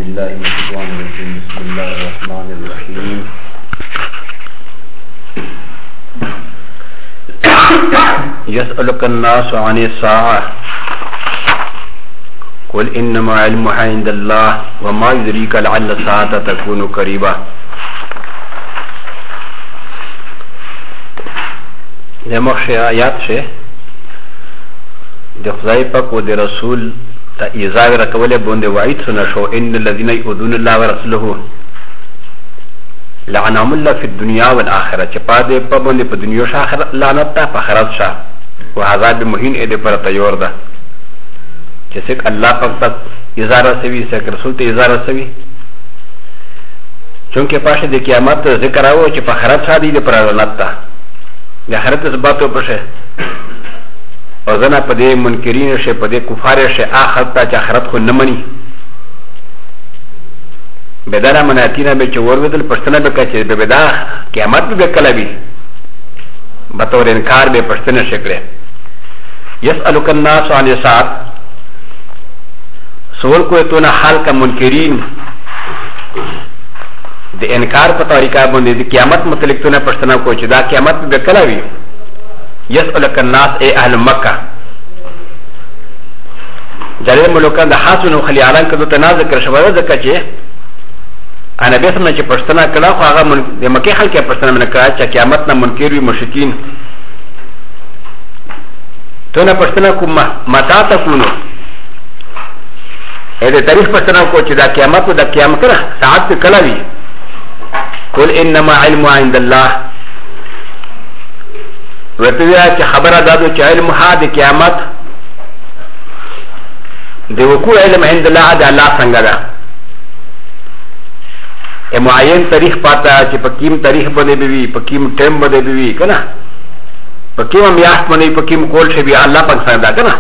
بالله من الشيطان الرجيم. بسم الله الرحمن الرحيم. يسألك الناس عن الساعة قل إنما علمها عند الله وما يدريك لعل الساعة تكون قريبا. د مخشي آیات شه د خدای پاک او د رسول ته ایذا ورکول باندې وعید سنا شو ان الذين يؤذون الله ورسوله لعنهم الله في الدنيا والاخره چې پاده په باندې په دنیا او آخرت لعنت ته په آخرت شه او عذاب مهین اې د پر تیار ده چې څوک الله پاک ته ایذا رسوي څوک رسول ته ایذا رسوي چونکه پاشه د قیامت ذکر راو چې په آخرت شه دي د پر لعنت ته د آخرت اسباتو پشه او زنا په دې منکرین شه په دې کفار شه آخرت ته چې آخرت خو نه مني بدره مناتینا به چې ورودل پښتنه به کچې به بدا قیامت به کله وي به تور انکار به پښتنه شکله يسألك الناس عن الساعة سوال کوي ته نه حال کا منکرین د انکار په طریقه باندې د قیامت متعلق ته پښتنه کوي چې دا قیامت به کله وي. يسألك الناس اي اهل مكة جرير ملوكان ده حاصل وخليعلان كدو تنازل كرشوه ذكا چه انا بيسمنا چه پشتنا کلا خو آغا ده مكي خلقه پشتنا من کلا چه قیامتنا منکر وی مشکین تو نا پشتنا کو متا تکونو اے ده تاریخ پشتنا کو چه ده قیامت ده قیامت کرا ساعت کلا وی قل انما علم عند الله وتویا چې خبره دادو چې علم ها د قیامت د وقوع علم عند الله د الله څنګه ده ا معین تاریخ پاتا چې په کیم تاریخ باندې بي په کیم ټیم باندې بي کنه په کیم میاشت باندې په کیم کول شي بي الله پاک څنګه ده کنه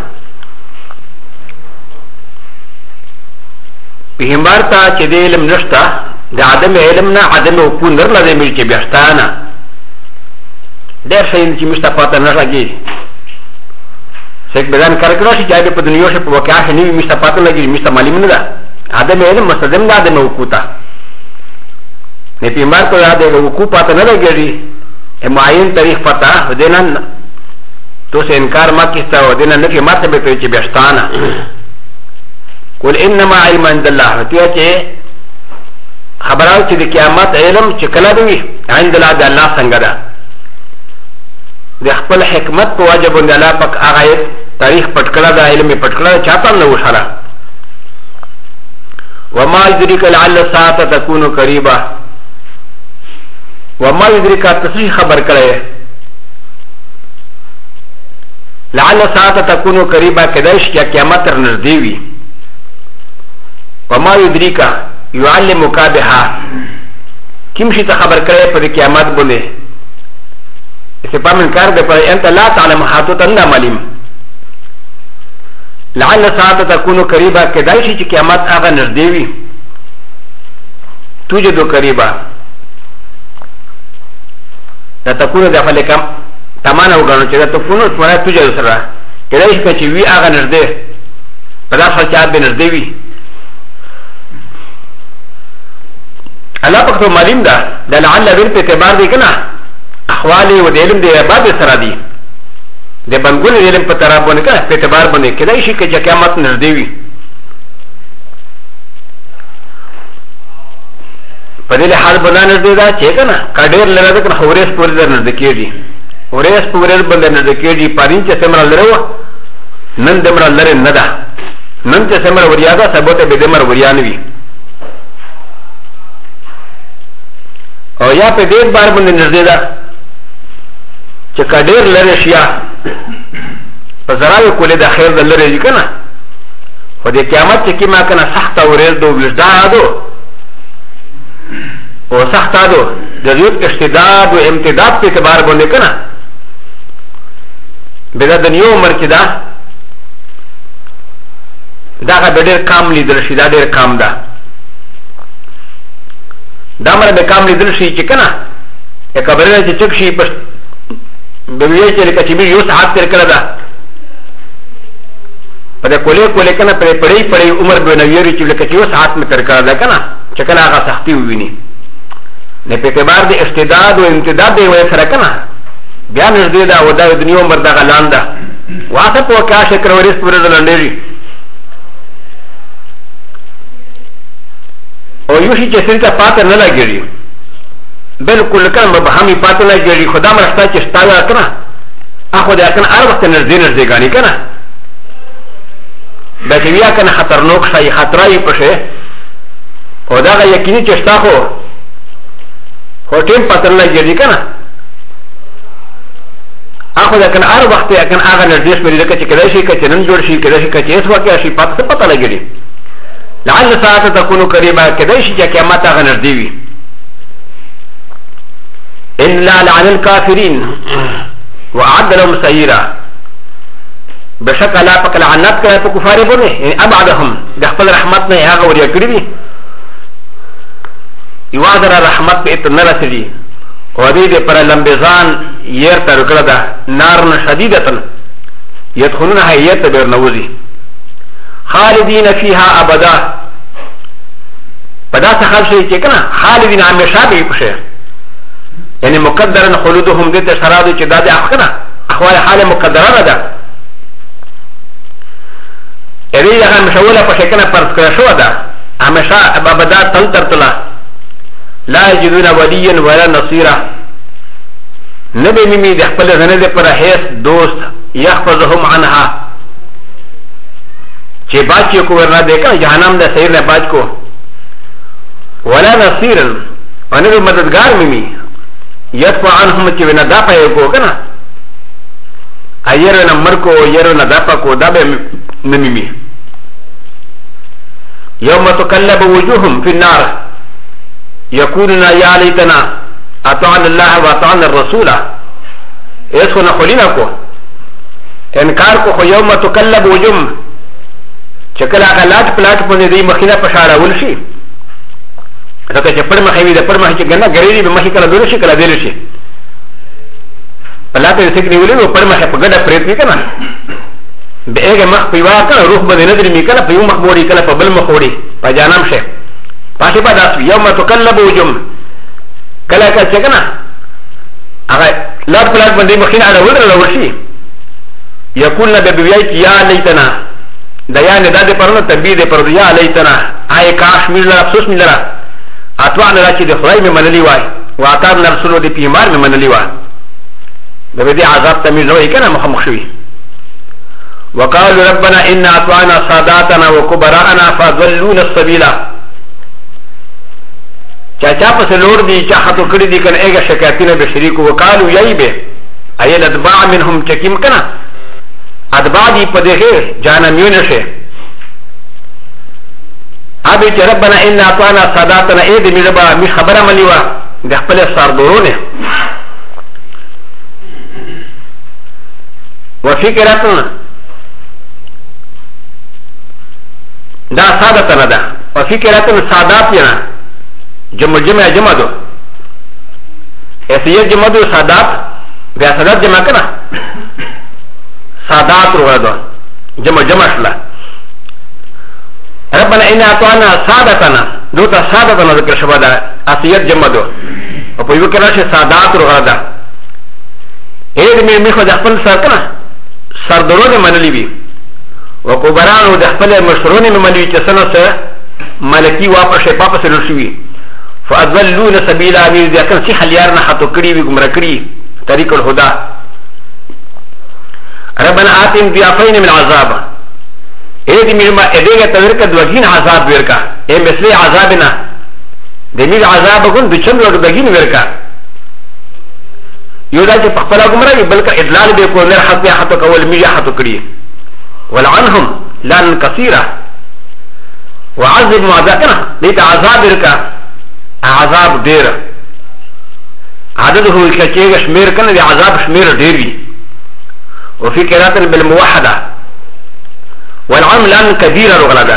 په همارتا چې د علم نشتا د عدم علم نه عدم وقوع نه لازم چې بیاستانه ډېر شي چې مستفاده نه راځي څوک بدن کار کوي چې په دنیا کې په واقعا کې نه مستفاده لګي مستعملیم نه ده عدم علم مستلزم ده عدم وقوع نه پیمار کو یاد ہے وقوع پاته نه لګي معین تاریخ پتا ودینن تو سے انکار ما کیستا ودینن نه کې ماته به چې بیاستانه قل انما علم عند الله ته چې خبرو چې د قیامت علم چې کله دی عند الله د الله څنګه ده د خپل حکمت په واجب باندې الله پاک هغه تاریخ پټکړه د علم پټکړه چاته نه وشاله وما يدريك لعل الساعه تكون قريبا وما يدريك تصحيح خبر کړي لعل الساعه تكون قريبا کداش چې قیامت تر نږدې وي وما يدريك يعلمك بها کوم شي ته خبر کړي په قیامت باندې استفهام انكار ده پر انت لا تعلم حاتوتا لا معلوم لعل الساعه تكون قريبا كدای شي چې قیامت هغه نږدې وي توجد قريبا دا تكون د فلکم تمانه وګڼو چې دا تكون سره توجد سره کدای شي چې وی هغه نږدې په داسې حالت به نږدې وي الله پاک ته معلوم ده د لعل ویل په اعتبار دی کنه احوالی و د علم د عباد سره دی د بنګول علم په طرف باندې کنه په اعتبار باندې کدای شي چې قیامت نږدې وي په دې حال باندې نږدې ده چې کنه کډیر لره ده کنه اورېس پورې ده نږدې کېږي اورېس پورې باندې نږدې کېږي پارین چې سمره لره نن دمر لره نه ده نن چې سمره وریا ده سبوت به دمر وریا نه وي او یا په دې بار باندې نږدې ده چې کډیر لره شیا په زراوی کولې د خیر د لره دي کنه خو د قیامت چې کیما کنه سخت اورېز دو وجدادو او سخت ادو د ریوت اشتداد او امتداد په اعتبار باندې کنه بلا د نیو عمر کې دا ډېر کام لیدل شي دا ډېر کام ده دا مر به کام لیدل شي چې کنه یا کبره چې چک شي په به وی چې لکه چې یو ساعت تر کړه دا pada kole kole kana pere pere umar bin nawiri ci leke ci saat me ter kala kana chakala ga saxti wini ne pe tebar de istidad o imtidad de way sara kana bian de da wada dunya umar da galanda wa ta po ka shekar waris pura da landeri o yushi che senta pata na lagiri بالکل کله به همي پاتې نه جوړي خدا مرسته چې ستاله کنه اخو دا کنه هر وخت نزدې غاني کنه دا چې بیا کنه خطرناک شي خطرای پشه او دا یقیني چې ستا خو ټیم پاتې نه جوړي کنه اخو دا کنه هر وخت کنه هغه نزدې مې لکه چې کله شي چې نن جوړ شي کله شي چې اس وکه شي پاتې نه جوړي لعل ساعه تكون قريبه کله شي چې قیامت هغه نزدې وي إلا لعن الكافرين وأعد لهم سعيرا بشك لا فك لعنات كلا فكفار بني يعني أبعدهم دخل رحمتنا يا غور يا كريمي يوادر رحمت بإتنا رسلي ودي پر لمبزان يرتر كردا نار شديدة يدخلونها يتبر نوزي خالدين فيها أبدا بدا سخال شيء كنا خالدين عم شابه بشيء يعني مقدرا خلودهم دي تشرادو چه دادي اخنا اخوال حال مقدرا دا اريد اغا مشاولا پشكنا پرس کرشو دا همشا ابدا تلترتلا لا يجدون وليا ولا نصيرا نبي ميمي دي اخبال زنده پر حيث دوست يخفظهم عنها چه باچي کو ورنا دیکھا جهنم دا سیر نے باچ کو ولا نصيرا ونبي مددگار ميمي يدفع عنهم چې وینا دا پای کو کنه ايره نمبر کو يره نه دا پا کو دا به ممي يوم تقلب وجوههم في النار يقولون يا ليتنا اطعنا الله واطعنا الرسول اسكن خلينا کو انکار کو يوم تقلب وجوههم چکلا غلط پلاټ په دې مخینه پشاړه ولشي لکه چې پر مخې وي د پر مخې چې ګنه ګریری به مخې کله دور شي کله دیر شي پلاټ یې څنګه نیولې نو پر مخې په ګډه پریت وي کنه به هغه مخ په وا کنه روح باندې نظر می کنه په یو مخ وړي کله په بل مخ وړي په جانم شه پاتې په داس یوم تقلب وجوم کله کله چې کنه هغه لاټ پلاټ باندې مخې نه اړول شي یقول نبی بیای یا لیتنا دا یا نه د پرنه تبید پر یا لیتنا آی کاش مل افسوس مل اتوان راچی د خدای می منلی وای واتار رسول د پیمار می منلی وای د دې عذاب ته می نوې کنه مخ شوی وقالوا ربنا ان اطعنا ساداتنا وكبراءنا فضلونا السبيل چا پس لور دی چا خطو کړی دی کنه ایګه شکایتونه به شریک وکالو یی به ايل اتباع منهم چکیم کنه اتباع دی په دغه جانمیونه شه ابي ربنا ان اطعنا ساداتنا ايد ميربا مش خبره مليوا د خپل سردورونه وفكرتنا دا سادتنا دا وفكرتنا سادات ينا جمع جمع دو اسيه جمع دو سادات بیا سادات جمع کنا سادات رو دو جمع شلا ربنا إنا أطعنا سادتنا دوتا سادتنا ذكر شبادا أسيات جمدو وپو يو كراش سادات رو غردا ايد مير ميخو دخپل سرکنا سردرون منلی بي وكبرانو دخپل مشرون منلی چسنا سا ملکی واپس پاپس رشوی فأذلون سبيلا مير ديكن سي حليارنا حتو كري بي گمرا كري طريق الهدى ربنا آتين ضعفين من عذاب ايه ميرما اديغا تذكر دوغين عذاب وركا ايه مثل عذابنا دمير عذاب كن بچن لوگ دوغين وركا يودا چې پخپلا گمراهي بلکې ادلال به کو نر حق حق کول میجا حق کړی ولعنهم لعن كثيرا وعذب معذكنا ليت عذاب وركا عذاب دير عدده كچېګ شمیر کنه دی عذاب شمیر ډیر وی وفي قراءة بالموحدة والعلم لأن كبيرة رغلدا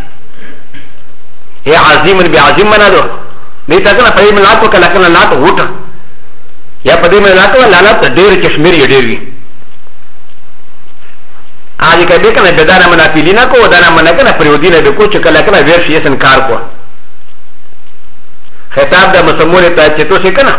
هي عظيم بعظيم منادو ليتا كنا فهي من لاتو كلاكنا لاتو غوتا يا فدي من لاتو لانات دير كشمير يديري آج کا بھی کنا بدانا منا پیلینا کو دانا منا کنا پریودینا بھی کو چکلا کنا ویرشی اس انکار کو خطاب دا مسمون تا چتو سے کنا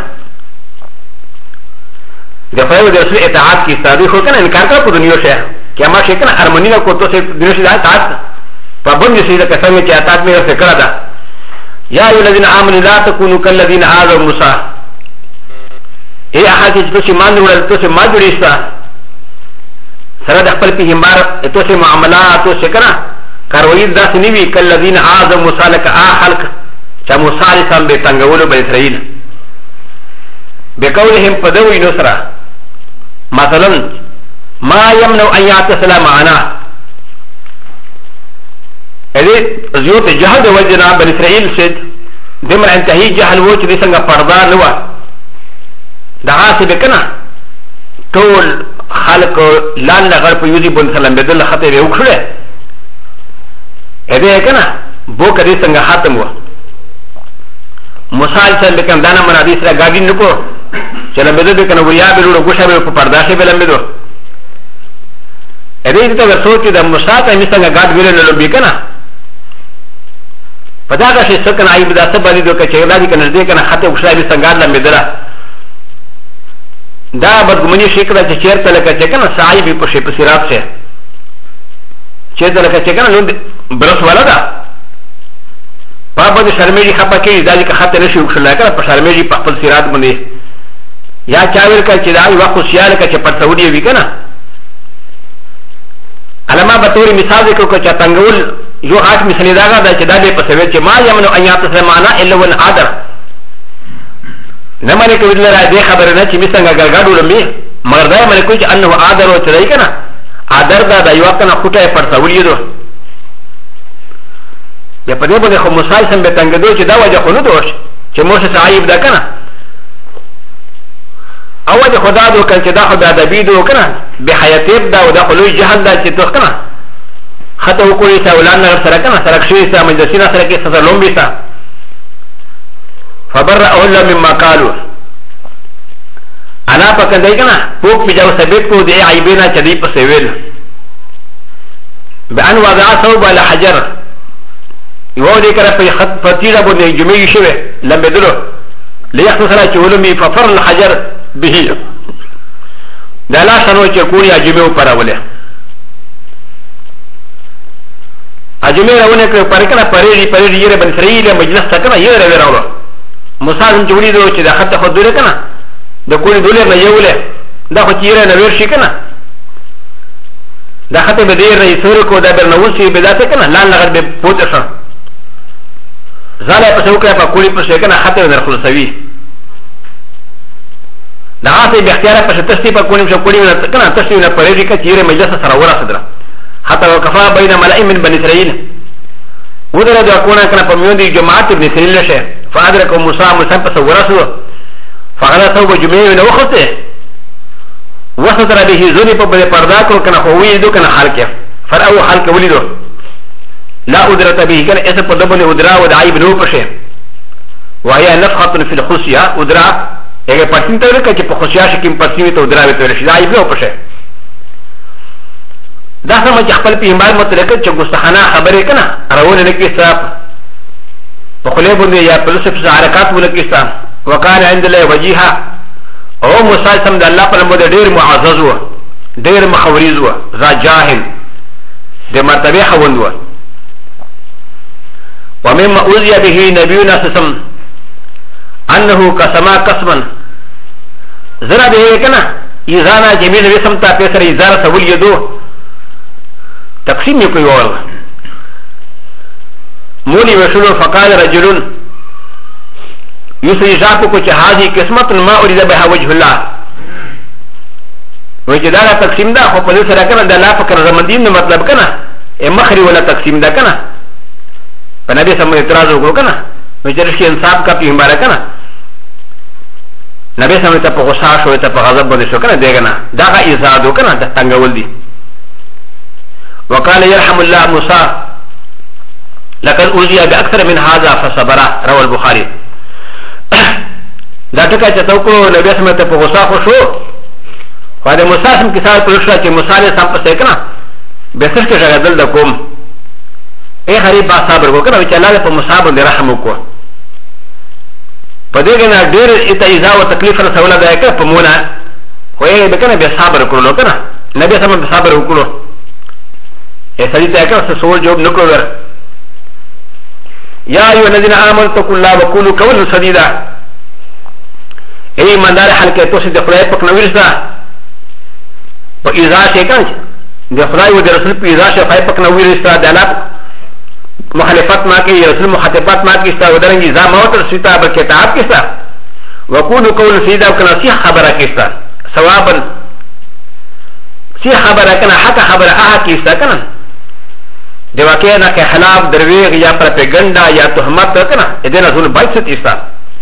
دفعه د رسول اطاعت کی تاریخ کنا انکار کا په دنیا سے کہ ما شي کنا ارمنینا کو تو سے دنیا سے اطاعت پابند سے دا قسم کی اطاعت میں سے کرا دا یا ای الذین آمنوا لا تکونوا کالذین آذوا موسی اے احادیث تو سے مان ول تو سے ما جوړیستا سره د خپل پیغمبر تو سے معاملات تو سے کنا کاروی داس نیوی کالذین آذوا موسی لك خلق چا موسی علیہ السلام به تنگولو بنی اسرائیل بقولهم فدوی نصرا مثلا ما يمنع ان يتصل معنا اذ زيوت جهل وجنا بني اسرائيل سيد دمر انتهي جهل وجه دي څنګه پردا نو دا حسب کنا ټول خلق لان لغړ په یوزي بن سلام بدل خطه یو کړه اې کنا بو کدي څنګه ختم و مثال څنګه کم دانا من حدیث را گاډی نکو چلا بده د کنه ویا بلو غوښه به په پردا کې بلم بدو اې دې ته ورسو چې د مصاته می څنګه گاډ ویل نه لوبي کنه پدا کا شي سکن آی بدا سب باندې دوه چې دا دې کنه دې کنه خطه غوښه به څنګه لم بدره دا بدګمنی شي کړه چې چیرته لکه چې کنه صاحب په شي په سرات شه چیرته لکه چې کنه نو برس والا دا پابا د شرمېږي خپه کوي دا چې خطه نشي وکړل کنه په شرمېږي په خپل سرات باندې یا چاویر کا چې دا یو وخت خیال کا چې پر سعودي وی کنه علما به توري مثال وکړو چې تنگول یو آټ مثال دا دا چې دا به په سوي چې ما یمنو ایات سمانا الا ون عادر نه معنی کوي لرا دې خبره نه چې مسنګ ګرګاډو لمي مگر دا معنی کوي چې انه عادر او چرای کنه عادر دا یو کنه خټه پر سعودي دو یا په دې باندې خو مثال سم به تنگدو چې دا وجه خو نه دوش چې موسی صاحب دا کنه اول خدا دو کله چې دا خو د ادبی دو کنه به حیاتیب دا او دا خو لوی جهل دا چې تو کنه خطه وکړي چې ولان سره کنه سره شي سره مجلسینا سره کې سره لومبي تا فبرأ الله مما قالوا انا پکندای کنه پوک می جاو ثبت کو دی عیبینا چدی په سویل بان وضع ثوب على حجر یو دې کړه په خط فتیره باندې جمعي شوه لمبه دلو ليختصر چولمي ففر الحجر به دا لا شنو چې کوی اجمه پر اوله اجمه راونه کړ پر کنه پرېږي یې بن اسرائیل مجلس تکنه یې راوړو مصالم جوړې دو چې دا خط خو دوله کنه د کوی دوله نه یوله دا خو چیرې نه ور شي کنه دا خط به دې رئیس کو دا برنوسی به ذاته کنه لاله لغړ به پوتې شو زاله په څوکه په کوی په شي کنه خط نه خلاصوي دا هغه به اختیار په تشتی په کوی شو کوی نه کنه تشتی نه پرېږي چې چیرې مجلس سره ورسېدره حتى وكفى بين ملئ من بني اسرائيل ودرا دا كونا كان فميوندي جماعه ابن اسرائيل شه فادرك موسى فصورته فقال ثوب جميع وخته وسط به زوني برداك وكان هو يدو كان حركه فرأوا حركه ولدو لا أدرت به كان اسم قدبني أدرا ودعي بنو بشه وهي نفخة في الخصية أدرا اگر پرسین تا ورکا چه پا خصیه شکیم پرسینی تا أدرا بتورشی دعي بنو بشه دا سمه چې خپل پیغمبر متلکه چې ګستخانه خبرې کنه راونه نه کیسه په خله باندې یا په لسف حرکات ولکیسه وکانه عند الله وجيها او موسی سم د الله په لمده ډیر معزز و ډیر مخوریز و ذا جاهل د مرتبه خوند و ومما اوذي به نبينا سم انه قسما قسما زرا به کنه اذانا جميل وسمتا پیسر اذار سول یدو تقسیم کوي ور مولي وشلو فقال رجل يسري جاكو كو هذه قسمت ما اريد بها وجه الله وجدارا تقسیم دا خو په دې سره کنه د لا فکر رمضان مطلب کنه مخري ولا تقسیم دا کنه په نبی سم اعتراض وکړو کنه وجرشي انصاف کا پیغمبر کنه نبی سم ته په غصه شو ته په غضب باندې شو کنه دیګنه دا ایزادو کنه د څنګه دي وقال يرحم الله موسى لقد أوذي بأكثر من هذا فصبر روى البخاري دا ټکا چې توکو نبی سم ته په غصه خو شو فاده موسی سم کیسه پر شو چې موسی سم په څنګه بسر کې شغدل د کوم ای غریب با صبر وکړه چې الله په مصاب دې رحم وکړي په دې کې نه ډېر ایذا او تکلیف رسول ده کې په مونږه خو یې به کنه به صبر کړو کنه نبی سم صبر وکړو ای سړي ته کې څه سوال جواب نکړو یا ایو الذین آمنوا اتقوا الله وقولوا قولا سدیدا ای ایماندار حال کې تاسو د خدای په نوې رسا په ایذا کې کنه د خدای او د رسول په ایذا کې خدای په نوې رسا د الله مخالفت ما کی رسول مخاطبات ما کی ستا ودرنگی زا موت رسیتا بلکہ تعاب کی ستا وقولو قول سیدہ کنا سی خبرہ کی ستا ثوابا سی خبرہ کنا حق خبرہ آہا کی ستا کنا دی واقعی نا کہ خلاف درویغ یا پرپیگنڈا یا تحمت کنا ادین رسول باید ستی ستا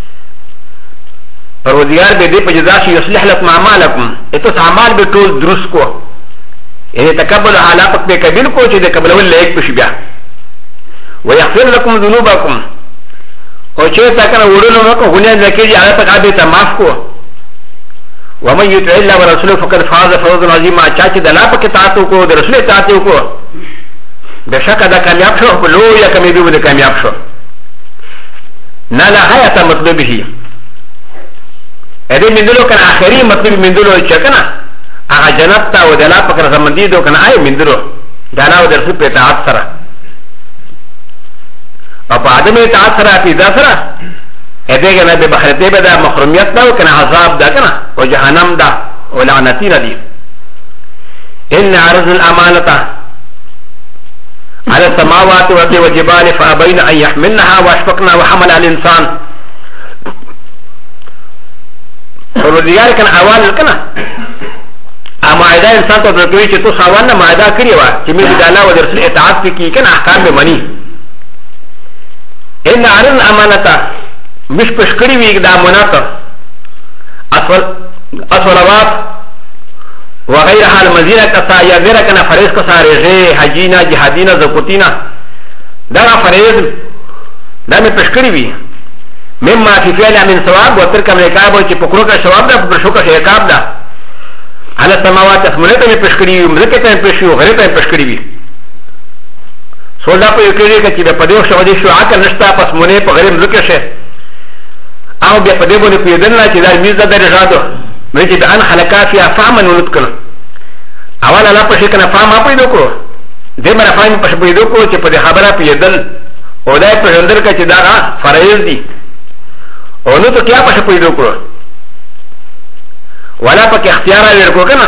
پروردگار بے دی پجزاشی یصلح لکم اعمالکم اتوس اعمال بے طول درست کو یعنی تکبل حالاپت بے قبل کو چی دے قبل واللہ ایک پشی بیا ويغفر لكم ذنوبكم وشيء كان ولولو مكو غنيا ذكي على تقابل تمافكو ومن يطع الله ورسوله فقد فاز فوزا عظيما چاچ دلا پک تاتو کو رسول تاتو کو بشک دا کامیاب شو لو یا کامیابی ود کامیاب شو نالا حیات مطلبه ادي مندلو کنا اخری مطلب مندلو چکنا اغه جنت تا ودلا پک رسمندی دو کنا اي مندلو دانا ود رسول په تعات سره او په ادم اطاعت سره پیدا سره هدي کنه به بخرته به دا محرومیت دا او کنه عذاب دا کنه او جهنم دا او لعنتی ردی ان عرض الامانه على السماوات والارض والجبال فابين ان يحملنها واشفقنا وحمل الانسان وروديار کنه اول کنه اما اذا انسان ته دوی چې تو ساوانه ماده کړی و چې می د الله او رسول اطاعت کی کنه احکام به منی ان عرض الامانه مش پشکړی وی د امانت اصلوات وغيرها المزينه كسا يا غير كنا فريز كسا رجي حجينا جهادينا زكوتينا دا فريز دا می پشکړی وی مما في فعل من ثواب وترك من عقاب چې پکړو کا ثواب دا پکړو کا عقاب دا على السماوات اسمنه ته پشکړی وی مزکه ته پشکړی غیر ته پشکړی وی سولا په یو کې کې چې په دې شو دې شو عقل نشتا پس مونږ په غریب ذکر شه او بیا په دې باندې پیدل نه چې دا میزه درجاتو مې چې ان خلقات یا فهمن ولکل اول الله په شي کنه فهم پیدا کو دې مره فهم په پیدا کو چې په دې خبره پیدل او دا په اندر کې چې دا فرایض دي او نو ته کیا په پیدا کو ولا په اختیار ورکو کنه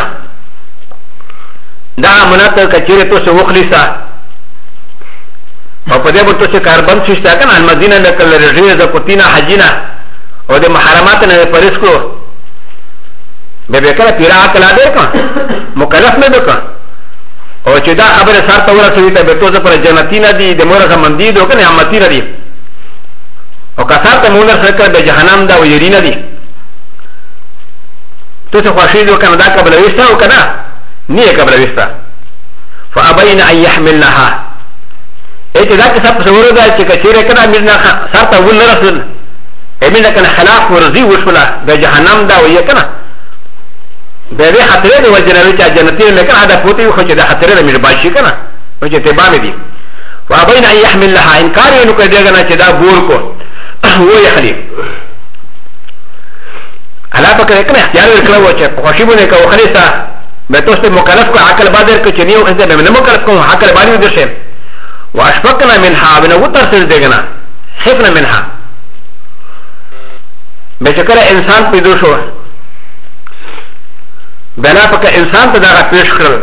دا مناته کچېره تو څه وخلیسا او په دې بوته چې کاربن شته کنه المدینه لکل رجیه زکوتینا حجینا او د محرمات نه پرېس کو به به کله پیرا کلا دې کا مکلف نه وکړه او چې دا خبره سره ته ورسېږي ته به توزه پر جنتی نه دي د مور سمندي دو کنه امتی نه دي او کثار ته مونږ سره کړه به جهنم دا ویری نه دي ته څه خوشي دو کنه دا قبل وستا او کنه نه قبل وستا فابين ان يحملنها اته دا که څه ورو دا چې کچېره کنه میرنا سره ته ول رسول امینه کنه خلاف ورزي وشولا به جهنم دا وی کنه به دې خطرې دی وجنوي چې جنتي نه کنه دا پوتې خو چې دا خطرې مې باشي کنه او چې تبا مې دي وابين ان يحملها انکار یې نو کړي کنه چې دا ګور کو و یې خلی علا پکې کنه اختیار وکړو چې خوشي بونه کو خلیصه به تاسو مکلف کو عقل بادر کې چې نیو انځه مې نه مکلف کوم عقل باندې درشه واشفقنا منها بنوتر سر دغنا خفنا منها بشكل انسان پیدا شو بنا پک انسان ته دا پیش کړل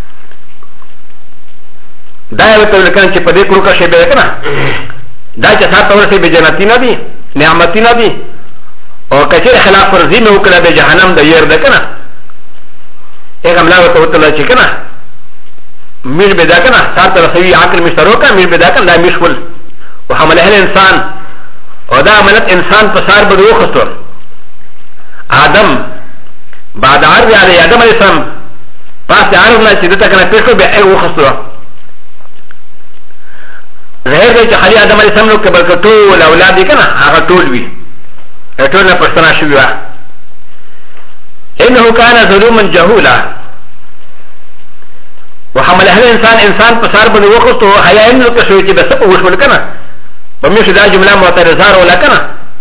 دا یو ته لکه چې په دې کړو کا شی به کنه دا چې تاسو ورسې به جنتی نه دي نعمت نه دي او کچې خلاف ورزي نو کړه به جهنم د ير ده کنه هغه ملاوه ته وتل چې کنه میر بدا کنه سارت رسوی عقل مشترکه میر بدا کنه دا مشول وحمله الانسان او دا عملت انسان پسار بدو خستور آدم بعد عرض علی آدم علیہ السلام پاس عرض نا چی دتا کنه پیش کو بیا ایو خستور ظاہر دی چی خالی آدم علیہ السلام نو کبل کطول اولادی کنه آغا طول بی طول نا پشتنا شوی وا انہو کانا ظلوما جہولا وحمله الانسان انسان پسار بني وقت حياء انه كشوي چې بس په وشول کنه بمش دا جمله معترضه ولا کنه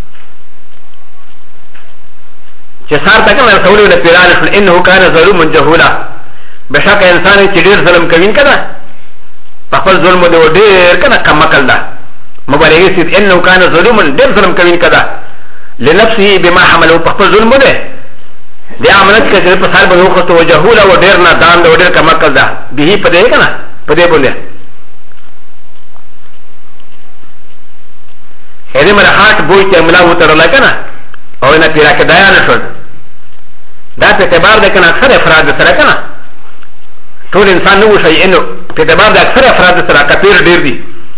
چې سار تا کنه رسول الله پیران شو انه كان ظلوما جهولا بشک انسان چې ډیر ظلم کوي کنه په خپل ظلم دی ډیر کنه کم کړل دا مبالغه سي انه كان ظلوما ډیر ظلم کوي کده لنفسه بما حمله په خپل ظلم دی د امانت کې چې په سر باندې وخت او جهولا و ډیر نه دان و ډیر کم کړل دا به په دې کنه په دې باندې هغه مرحات بوې ته ملا وترل کنه او نه پیرا کې دایا نه شو دا په اعتبار د کنه اکثر افراد سره کنه ټول انسان نو شي انه په اعتبار د اکثر افراد سره کثیر ډیر دي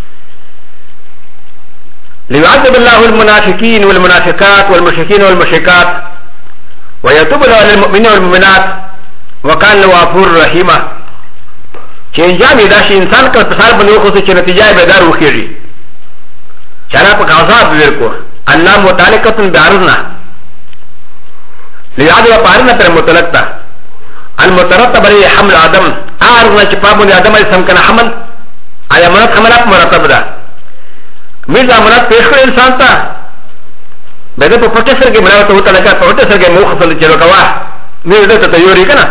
ليعذب الله المنافقين والمنافقات والمشركين والمشركات ويتوب الله على المؤمنين والمؤمنات وكان له غفور رحيم چې انجام دا شي انسان کله په سر باندې خو چې نتیجه به دار وخیږي چاره په عذاب ورکو الله متعلقه بعرضنا ليعذب پارنا پر متعلق تا المترتب عليه حمل ادم ارنا چې په باندې ادم عليه السلام کنه حمل آیا مراد حملات مرتب ده میرا مراد پیش کړ انسان ته بده په پټه سره کې مراد ته وته لکه په پټه سره کې موخ خپل چلو کوا مې دې ته تیاری کنه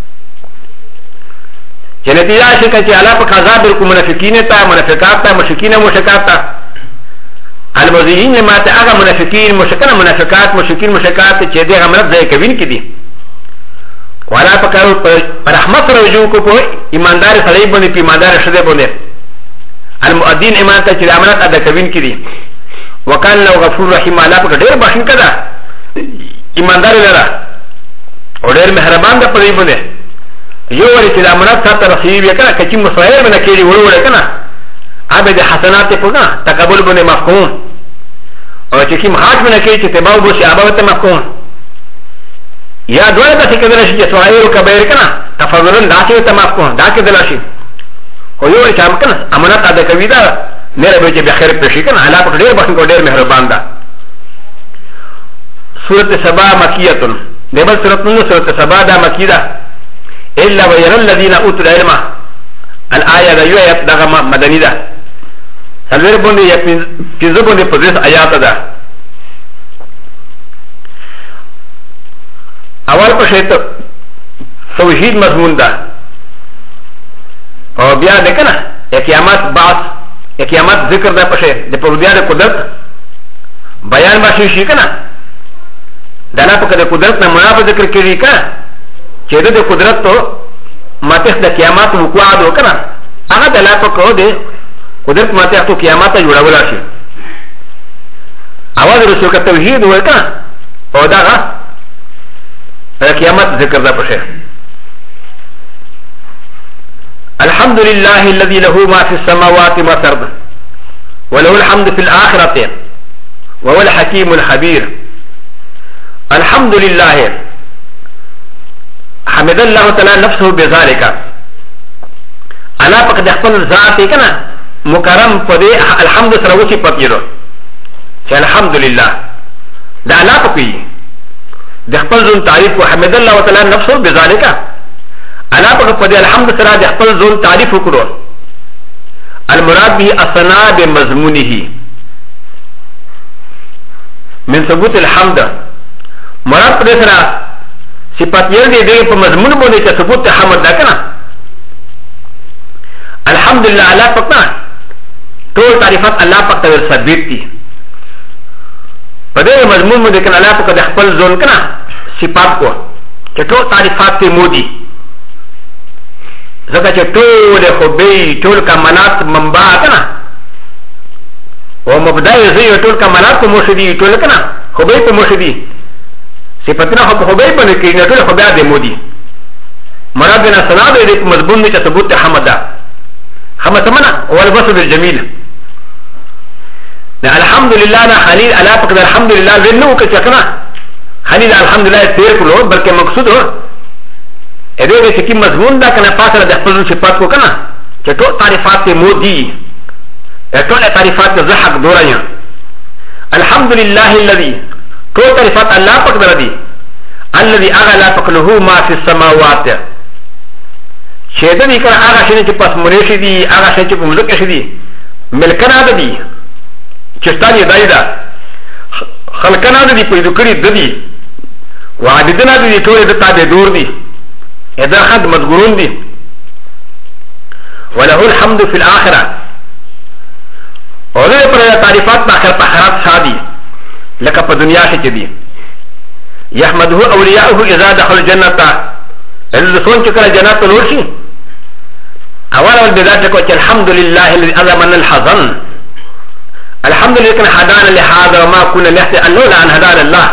چې نتیجه شي چې الله په عذاب ورکو منافقین ته منافقات ته مشرکین مشرکات ته المذيعين لما تأغى منافقين مشكلة منافقات مشركين مشركات چې دې غمرت ځای کوین کې دي ولا پکارو پر رحمت رجوع کو په ایماندار سړی باندې په ایماندار شته باندې المؤدين ایمان ته چې امانت ادا کوین کې دي وکال لو غفور رحیم الله په ډېر بخښن کړه ایماندار لرا او ډېر مهربان ده په دې باندې یو ور چې امانت سره رسیب وکړه کچې مصائب نه کېږي وړو کنه عبد حسنات پونا تقبل بني مفهوم او چې کوم حاج بنه کې چې تباو بو شي اباوت مفهوم یا دوه د څه کېدل شي چې صغیر او کبیر کنه تفضلن داخله ته مفهوم دا کېدل شي او یو چې هم کنه امانت ادا کوي دا نه به چې بخیر پېښې کنه الله په ډېر بخښن کو ډېر مهربان ده سورۃ سبا مکیه دبل سورۃ سبا دا مکی ده الا ويرى الذين اوتوا العلم الايه دا یو آیت دغه مدنی ده سلویر بوندی یا پیزو بوندی پدریس آیات ده اول پشه توحید مضمون ده او بیا ده کنه یا قیامت بعض یا قیامت ذکر ده پشه ده پرودیا ده قدرت بیان باشی شی کنه دانا پا که قدرت نا منافع ذکر کری کنه چه ده قدرت تو ماتخ ده قیامت وقوع دو کنه اگه دلا پا که ده قدرت ماته اخو قیامت جوړه ولا شي اواز رسول کا توحید ورکا او دا قیامت ذکر دا پشه الحمد لله الذي له ما في السماوات وما في الارض وله الحمد في الاخره وهو الحكيم الخبير الحمد لله حمد الله تعالى نفسه بذلك انا فقد اخبر ذاتي كنا مکرم پدې الحمد سره وشي پاتېرو چې الحمدلله دا الله پکې د خپل ځون تعریف او حمد الله تعالی نفسه بذالک الله پکې الحمد سره د خپل ځون تعریف وکړو المراد به الثناء بمضمونه من ثبوت الحمد مراد پدې سره صفات یې دې په مضمون باندې چې ثبوت حمد دا کنه الحمدلله الله پکې ټول تعریفات الله پاک ته ثابت دي په دې مضمون باندې کنه الله پاک د خپل ځون کنه صفات کو چې ټول تعریفات ته مودي ځکه چې ټول خو به ټول کمالات منبع کنه او مبدا یې ټول کمالات مو شدي ټول کنه خو به په مو شدي صفاتنا خو به په کې نه ټول خو به د مودي مراد نه سنا دې مضمون کې ثبوت حمد حمد منا والبصر الجميل الحمد لله انا خليل الا فقد الحمد لله ذنو كتكنا خليل الحمد لله تير كله بلکہ مقصود ہو ادھر کہ مضمون دا کنا فاصلہ د خپل صفات کو کنا کہ تو تعریفات مودی تو تعریفات زحق دوریا الحمد لله الذي تو تعریفات الله پاک دردی الذي اغلا فقله ما في السماوات شهد دي كان آغا شيء چې پس مرشي دي آغا شيء چې په مزکه شي دي ملکنا ده دي چستاني دای ده خلقنا ده دي په ذکرې ده دي وعبدنا ده دي ټول د تابع دور دي اذا حد مذکورون دي وله الحمد في الاخره وله پر تعریفات په اخر په حرات شادي لکه په دنیا کې دي يحمده اولياؤه اذا دخل الجنه الذين كانوا جنات الورشي اولا بذلك الحمد لله الذي اذمن الحزن الحمد لله كان هدانا لهذا وما كنا نهتدي ان لولا ان هدانا الله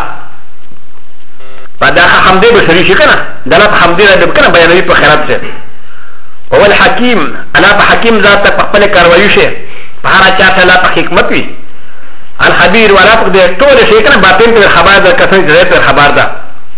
فدا حمد بشري كنا دلت حمد لله كنا بيان في خيرات سے هو الحكيم انا بحكيم ذات خپل کاروي شه بهر چا لا حکمت وي الخبير ولا تقدر طول شيء كنا باطن في الخبر ده كثر ذات الخبر ده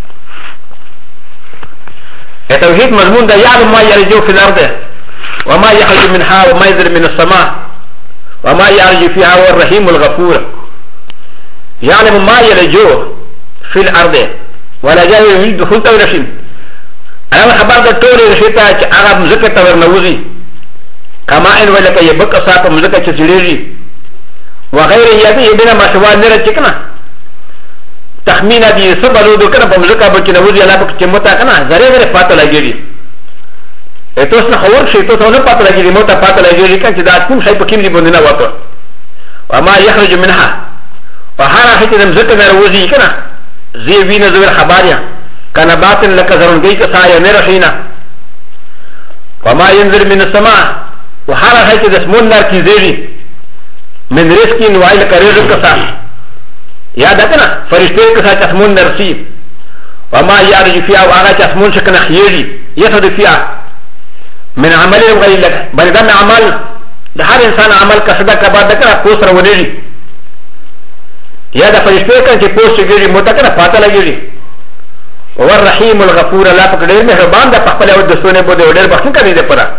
التوحيد مضمون ده يعلم ما يرجو في الارض وما يخرج منها وما ينزل من السماء وما يرجو فيها هو الرحيم الغفور يعلم ما يرجو في الارض ولا جاء يريد دخول تورشين انا خبر ده طول رشيتا اغا مزكه تورنوزي كما ان ولك يبقى صاحب مزكه تسيري وغير يدي ابن ما سوى نرى تشكنا تخمينا دي سبلو دو كنا بمزكه بچنوزي لا بكچمتا كنا زري زري فاتو لګيري اتوسنا خور شي تو څو پاتو لګيري موتا پاتو لګيري کچ دا کوم شي پکیم دي بندنا وته وما يخرج منها فهارا هيك مزكه نروزي كنا زي وين زوير خباريا كان باطن لك زرون جيك سايا نرشينا وما ينزل من السماء وهارا هيك دسمون نار كي زيري من رزق وعيل كرزق كسا يا دكنا فرشتي كسا تسمون نرسي وما يارج فيها وآغا تسمون شكنا خيري يسد فيها من عمل غير لك بل دم عمل لهر انسان عمل كسدا كبار دكنا قوس رونيري يا دا فرشتي كان جي قوس شكيري متكنا فاتا لگيري وهو الرحيم الغفور لا فقدر مهربان دا فقبل اود دستوني بوده ودر بخشن كده ده پرا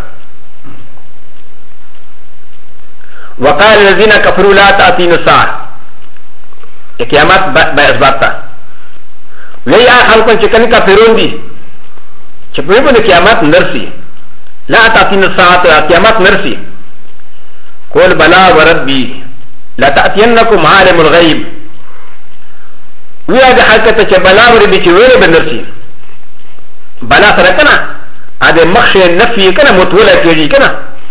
وقال الذين كفروا لا تأتين الساعة قيامات بأسبابتا ويا خلقون چكن كفرون دي چپوي بوده قيامات نرسي لا تأتين الساعة قيامات نرسي قول بلا وربي لا تأتينكم عالم الغيب ويا ده حركة چه بلا وربي چه ويره بنرسي بلا سرکنا اده مخش نفي کنا متولا کیجی کنا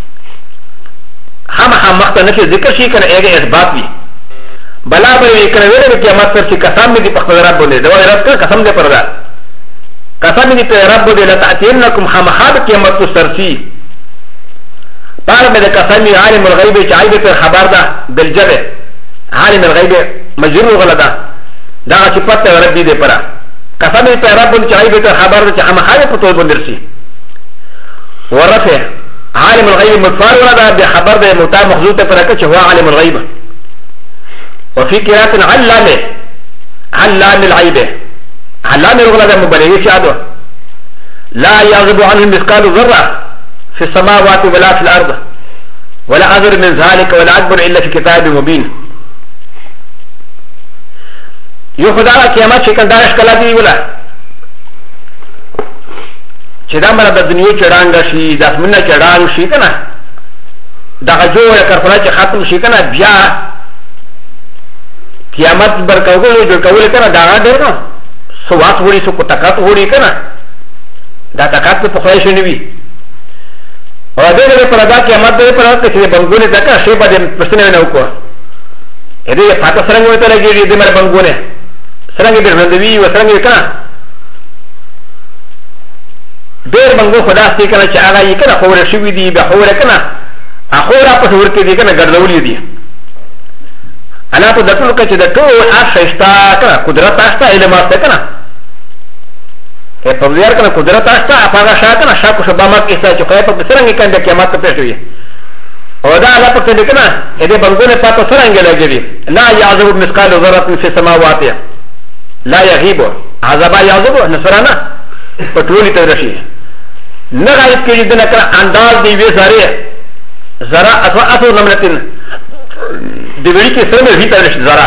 هم مخت نفي ذکر شي کنا ایگه اثبات بي بلا بوي کنا ویره قیامت پر چه قسم دی پخت رب بوده دوا رب کنا قسم دی پر دا قسم دی پر رب بوده لتأتینکم خامخاب قیامت تو سرسی پار میں قسم عالم الغیب چه عیب پر خبر دا بالجبه عالم الغیب مجرور غلطا دا چې پته ربي دې پرا قسم دې پر رب چې عیب ته خبر چې هم خاله په تو بندرسي ورفع عالم الغيب مدفار ولا ده خبر ده متا مخزوط پر چې هو عالم الغيب وفي قراءه علام العيب علام الغلا ده مبالغه شادو لا يغضب عنه مثقال ذره في السماوات ولا في الارض ولا اذر من ذلك ولا اكبر الا في كتاب مبين یو خدای قیامت چې کنده ښکلا دی ولا چې دا مله د دنیا چړانګ شي د اسمنه چړانګ شي کنه دا جوړه کړپلا چې ختم شي کنه بیا قیامت برکوګو جوړ کول کنه دا ډېر نو سوات وړي سو کو تکات وړي کنه دا تکات په خوښ نه وي او دغه پر دا قیامت دې پر چې بنګونه دغه شی باندې پښتنه نه وکړه دې پاتہ سرنګ وته لګي دې مر بنګونه سرنګ دې رندوي و سرنګ کنه ډېر بنګو خدا ستې کنه چې هغه یې کنه خور شوی دی به خور کنه اخورا په ورته دي کنه ګرځولې دي انا په دټول کې چې د ټول اشتا کنه قدرت اشتا علم اشتا کنه په ویار کنه قدرت اشتا هغه شا کنه شا کو شبا ما کې چې خو په سرنګ کنه قیامت ته پېښوي او دا الله په دې کنه دې بنګونه پاتو سرنګ لګي لا يعذب مثقال ذره في السماوات لا يغيب عذاب يعذب نصرانا پټولي ته راشي نه غایب کېږي د نکره انداز دی وی سره زرا اثر اثر نملتين د ویړي کې سره مې ته راشي زرا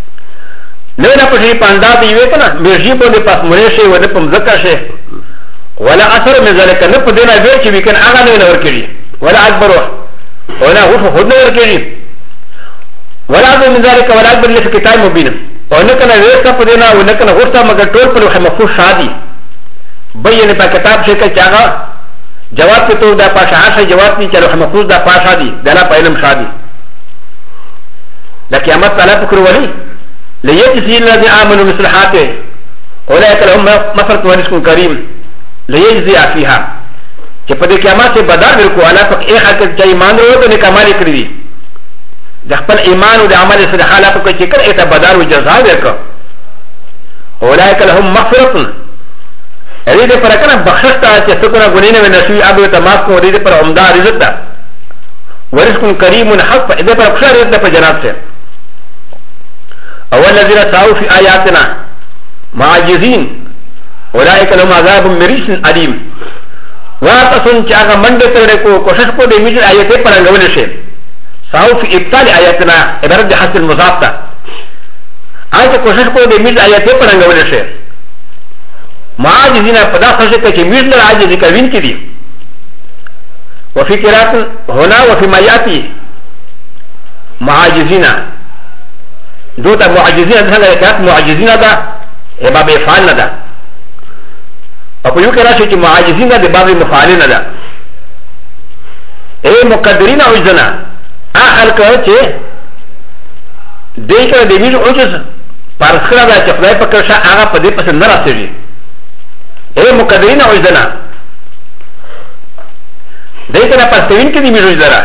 نه نه پټي پاندا دی وی کنه مېږي په دې پاس مړې شي ونه پم زکه شي ولا اثر من ذلك نقدنا بيت بكن اغاني نوركري ولا اكبر ولا غفو خدنا وركري ولا اكبر من ذلك ولا اكبر اللي في كتاب مبين ونكنا ويسا قدنا ونكنا غفتا مگر طول پر وخي مفهوم شادي بين با كتاب شكل چاغا جواب کے تو دا پاشا سے جواب نہیں چلو محفوظ دا پاشا دی دلا پہلم شادی دا قیامت تعالی پکر ولی لیجزی الذین آمنوا مصلحات اولئک لهم مغفرۃ ورزق کریم لیجزی فیها کہ پدے قیامت سے بدل کو اعلی پک ایک حق چاہیے مان رہو تو نے کمال کر دی دا خپل ایمان او د عمل سره حالات کو چې کړه ایت بدل او جزاء ورکړه اولئک لهم مغفرۃ ا دې پر کنه بخښش ته چې څوک غنی نه ونشي ابو تماس کو دې پر عمدہ رزق ده ورزق کریم حق دې پر بخښه رزق په جنات سے اول الذين سعوا في آياتنا معجزين اولئك لهم عذاب مريش عليم واتسن چې هغه منډه ترې کو کوشش کو دې میږي آیته پر غول شي سعوا في ابطال آياتنا عبارت حسن مضاف ته آیته کوشش کو دې میږي آیته پر غول شي معاجزين فدا خشك كي ميزل عاجز كوين كدي وفي قراءة هنا وفي ما ياتي معاجزين دوتا معاجزين هذا كانت معاجزين هذا باب افعال هذا وفي قراءة معاجزين هذا باب مفعالين هذا اي مقدرين عجزنا اخر كوچه ديكا دميز عجز پارسخرا دا چخدای پکرشا آغا پدی پس نراسیجی اے مقدرین عجزنا دیکھنا پستوین کی دیمی عجزنا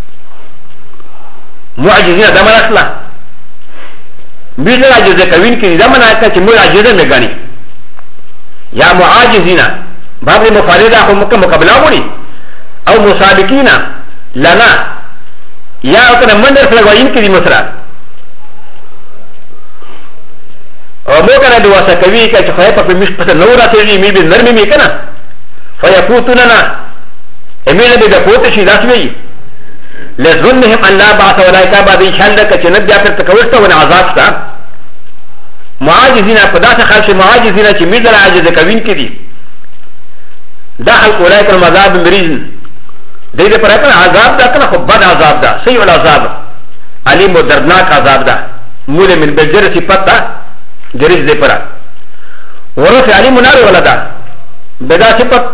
معجزین دمن اصلا میزر عجز کوین کی دمن آتا چی مول عجزن نگانی یا معاجزین باب مفارده خو مقابلہ بولی او مسابقین لنا یا اکنا مندر فلگوین کی دی مصرات او مو کنه دو واسه کوي چې خو په مش په نور راځي می به نرمي می کنه فیفوتوننا امیل به د پوت شي داسوي لزنهم ان لا بعث ولا كتاب دي شاند ک چې نه بیا پر تکوسته ون عذاب تا معاجزین په داسه خاصه معاجزین چې می در عاجز کوین کې دي داخل اولئک المذاب مریض دې پر کنه عذاب دا کنه خو بد عذاب دا سیء العذاب علیم و دردناک عذاب دا مول من بجر صفات دا جريز دي پرا ورث علي منار ولدا بدا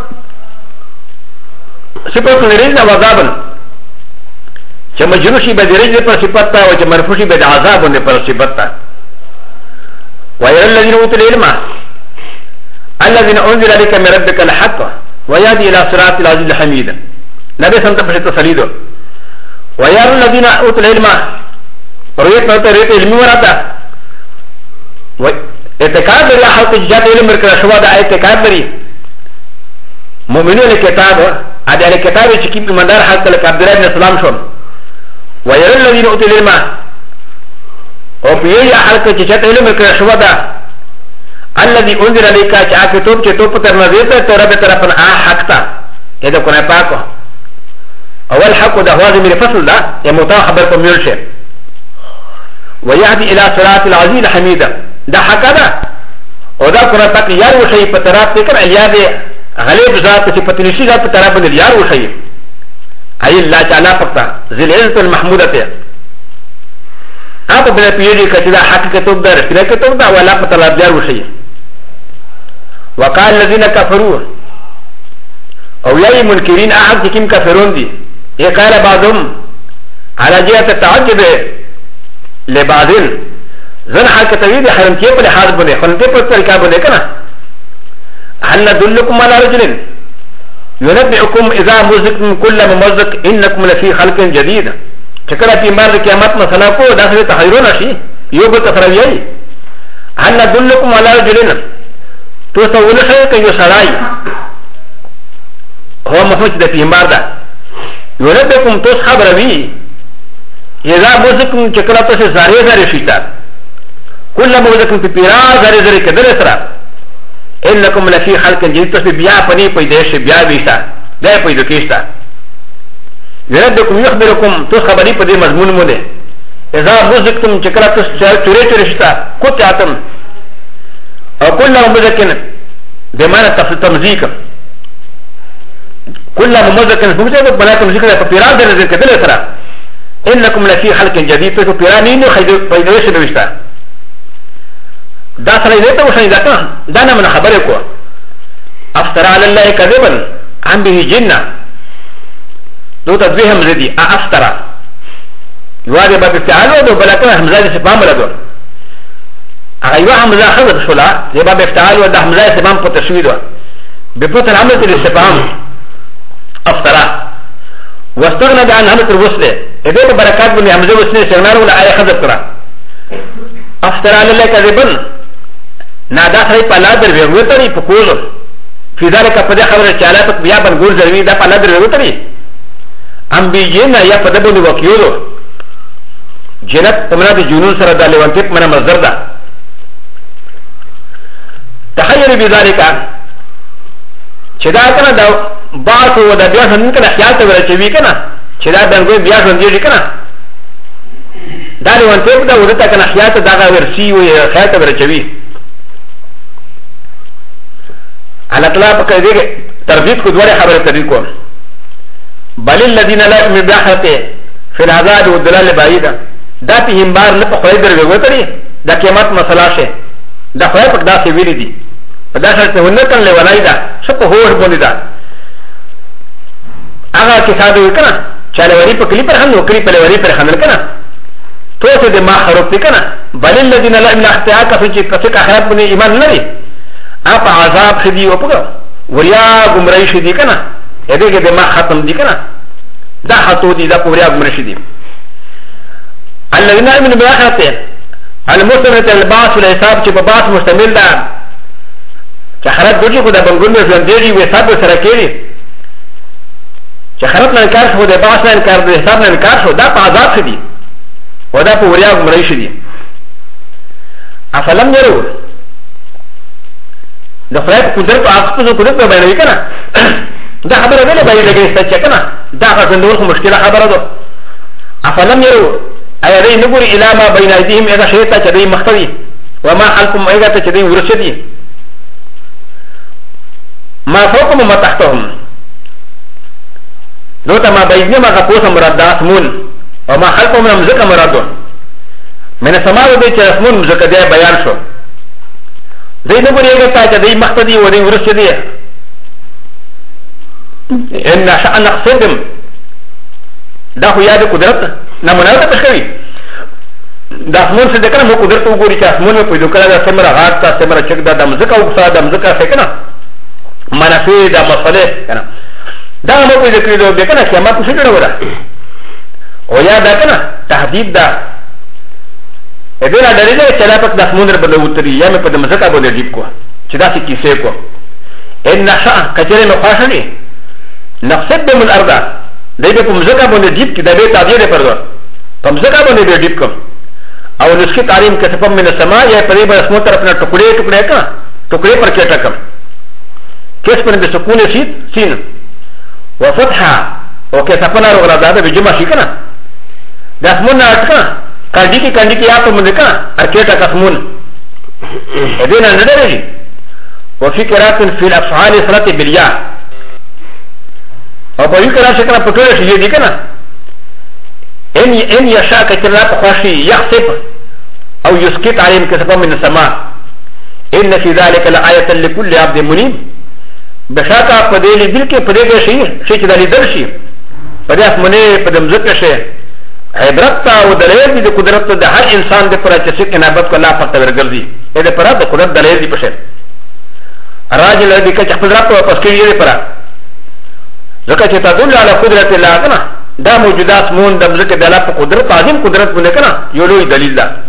صفت نريز وعذابا چه مجنوشي بدريز دي پر صفت تا وچه مرفوشي بدا عذاب دي پر صفت تا ويرى الذين اوتوا العلم الذين انزل عليك من ربك الحق ويهدي الى صراط العزيز الحميد نبي سنت پر تصليدو ويرى الذين اوتوا العلم رؤيت نوت رؤيت علمي وراتا اعتقاد لري حق جات علم ورکړه شو دا اعتقاد لري مؤمنون الكتاب ادي الكتاب چې کی مدار حق له عبد الله بن سلام شو ويرى الذين اوتوا العلم او په حق چې جات علم ورکړه شو دا الذي انزل عليك چې کتاب چې تو په تر نظر ته تر به طرفن حق تا دا کو نه پاکو اول حق د هوازه مې فصل دا یا متا خبر په میل شه ويهدي الى صراط العزيز الحميد دا حق دا او دا قرآن پاک یار وشئی پا طرف تکر ایاد غلیب ذات سی پتنشی ذات پا طرف بندر یار وشئی ای اللہ تعالی پکتا ذل عزت المحمودت آپ بنا پیجی کچی دا حق کتوب دا رسیلہ کتوب دا والا پا طرف یار وشئی وقال الذين كفروا او یای منکرین احد کم کفرون دی یہ قال بعضهم على جهة التعجب لبعضين زن حال كتويد حرم كيف لحاظ بني خلنتي پر طريقة بني كنا هل ندلكم على رجل ينبئكم إذا مزقتم كل ممزق إنكم لفي خلق جديد شكرا في مار قيامات مثلا کو داخل تحيرون شيء يوب تفريعي هل ندلكم على رجل توسول شيء كي يسراي هو مفهوم ده في مار ده ينبئكم توس خبر بي إذا مزقتم شكرا توس زاري زاري شيطان كل موزكم في بيرا زاري زاري كدر اسرا انكم لفي خلق جديد تسبي بيا پني پيدش بيا بيشتا ده پيدو کيشتا يردكم يخبركم تو خبري پدي مضمون مونه اذا موزكتم چكرا تو چوري چوري شتا قطعتم او كل موزكن بمعنى تمزيق كل ممزق الموجود بلاكم ذكر فبيران در ذكر دلسرا انكم لفي خلق جديد فبيرانين فيدوش دوشتا دا سره دې ته وشي دا نه من خبره کو افترى على الله كذبا عن به جنة دو تدويه همزدي افترى يواري باب افتعالو دو بلاكنا همزادي سبام لدو اغيوا همزا خذ شلا زي باب افتعالو دا همزادي سبام پتشويدو بپوت العمل تلي سبام افترى واستغنى عن همزة الوصل اذا بركات بني همزة وصل سيغنار ولا آية خذ كرا افترى على الله كذبا نادا خري پلا در ويغوتري پکولو في ذلك قد خبر الشالات بيا بنقول زرمي دا پلا در ويغوتري ام بيجينا يا پدبوني وكيولو جنت تمنا دي جنون سر دا لوانتيب من مصدر دا تخير بذلك چدا کنا دا باس و دا بیا سن کنا خیال ته ورچوي کنا چدا بنګوي بیا سن دی کنا دا لوانتيب دا ورته کنا خیال ته دا ورسي و خیال ته ورچوي على طلاق كذلك تربيت كدوار خبر تريكم بل الذين لا يؤمنون بآخرته في العذاب والضلال بعيدا داتهم بار لقى قيدر بغوتري دا كيمات مسلاشه دا خير دا سيفيري دي دا شرط هنكن لولايدا شكو هو ربوني دا اغا كسادو كنا چالوري پا كلي پر خند وكري پلوري پر خندل كنا تو سي دي ما خروب دي كنا بل الذين لا يؤمنون اختياء كفنچي كسك آخرات بني ایمان نري اپا عذاب خدي وپگا وريا گمراهي شدي كنا ادي کے دماغ ختم دي كنا دا خطو دي دا وريا گمراهي شدي الذين يؤمنون بالآخرة المستمر الباس والحساب چې په باس مشتمل ده چې خراب دوی کو د بنګون په ژوندېږي و حساب سره کوي چې خراب نه انکار شو د باس نه انکار د حساب نه انکار شو دا په عذاب شدي و دا په وريا گمراهي شدي افلم يروا د خدای په قدرت او خپل قدرت په بیانوي کنه دا خبره ویله باندې لګي چې کنه دا غوښندور خو مشکله خبره ده افلم يروا اي دې نګوري الى ما بين ايديهم اذا شيطان چې دې مختوي وما خلقهم ايغه چې دې ورشدي ما فوقهم وما تحتهم نو ته ما بينهم ما قوس مراد اسمون وما خلقهم من ذکر مراد من السماء دې چې اسمون ذکر دې بیان شو دې نګوري ايغه چې دې مختدي و دې ورشدي ان شاء نقصدم دا خو یاد قدرت نمونه ته تخوي دا اسمون څه دکنه مو قدرت وګوري چې اسمون په دې کړه دا سمره غاټ تا سمره چک دا دم زکه او صاد دم زکه څه کنه منافع دا مسئله کنه دا مو په دې کړه دا کنه قیامت څه کړه وره او یا دا کنه تهدید دا اې دا ډېر دې چې لا پک د اسمون رب له وتري یا مې په دې مزکه باندې دیپ کو چې دا څه کیسه کو ان نشا کچره نو خاصني نقصد من الارض دې په مزکه باندې دیپ کې د دې تعبیر پرځو په مزکه باندې دیپ کوم او نسخه تعلیم کې څه من السما یا پرې به اسمو طرف نه ټوکړې ټوکړې کا ټوکړې پر کې ټکم کیس پر به سکون سین وفتحه او کې سپنا وګړه دا به جمع شي کنه د اسمو نه اٹکا کاندي کې یا په مونږ کا ارکیټا قسمون دې نه نه درېږي وفي قرات في الافعال صلاه بالياء او په یو کې راشه کنه په ټول شي دي کنه ان يشاء كثيرا بخشي يخسف او يسكت عليهم كسفا من السماء ان في ذلك لآية لكل عبد منيب بشاكا فديلي بلكي فديلي شيء دالي درشي فدي اسمني فدم ذكر شيء عبرتا ودليل دي قدرت ده هر انسان دي پرا چسك انابت کو لا پرتا ورگردي اده پرا ده قدرت دليل دي پشه راجل دي که چخدرات و پسكي دي پرا ذكا چه تدل على قدرت الله كنا دا موجودات مون دم ذكر دلا قدرت عظيم قدرت بنه كنا يولوي دليل ده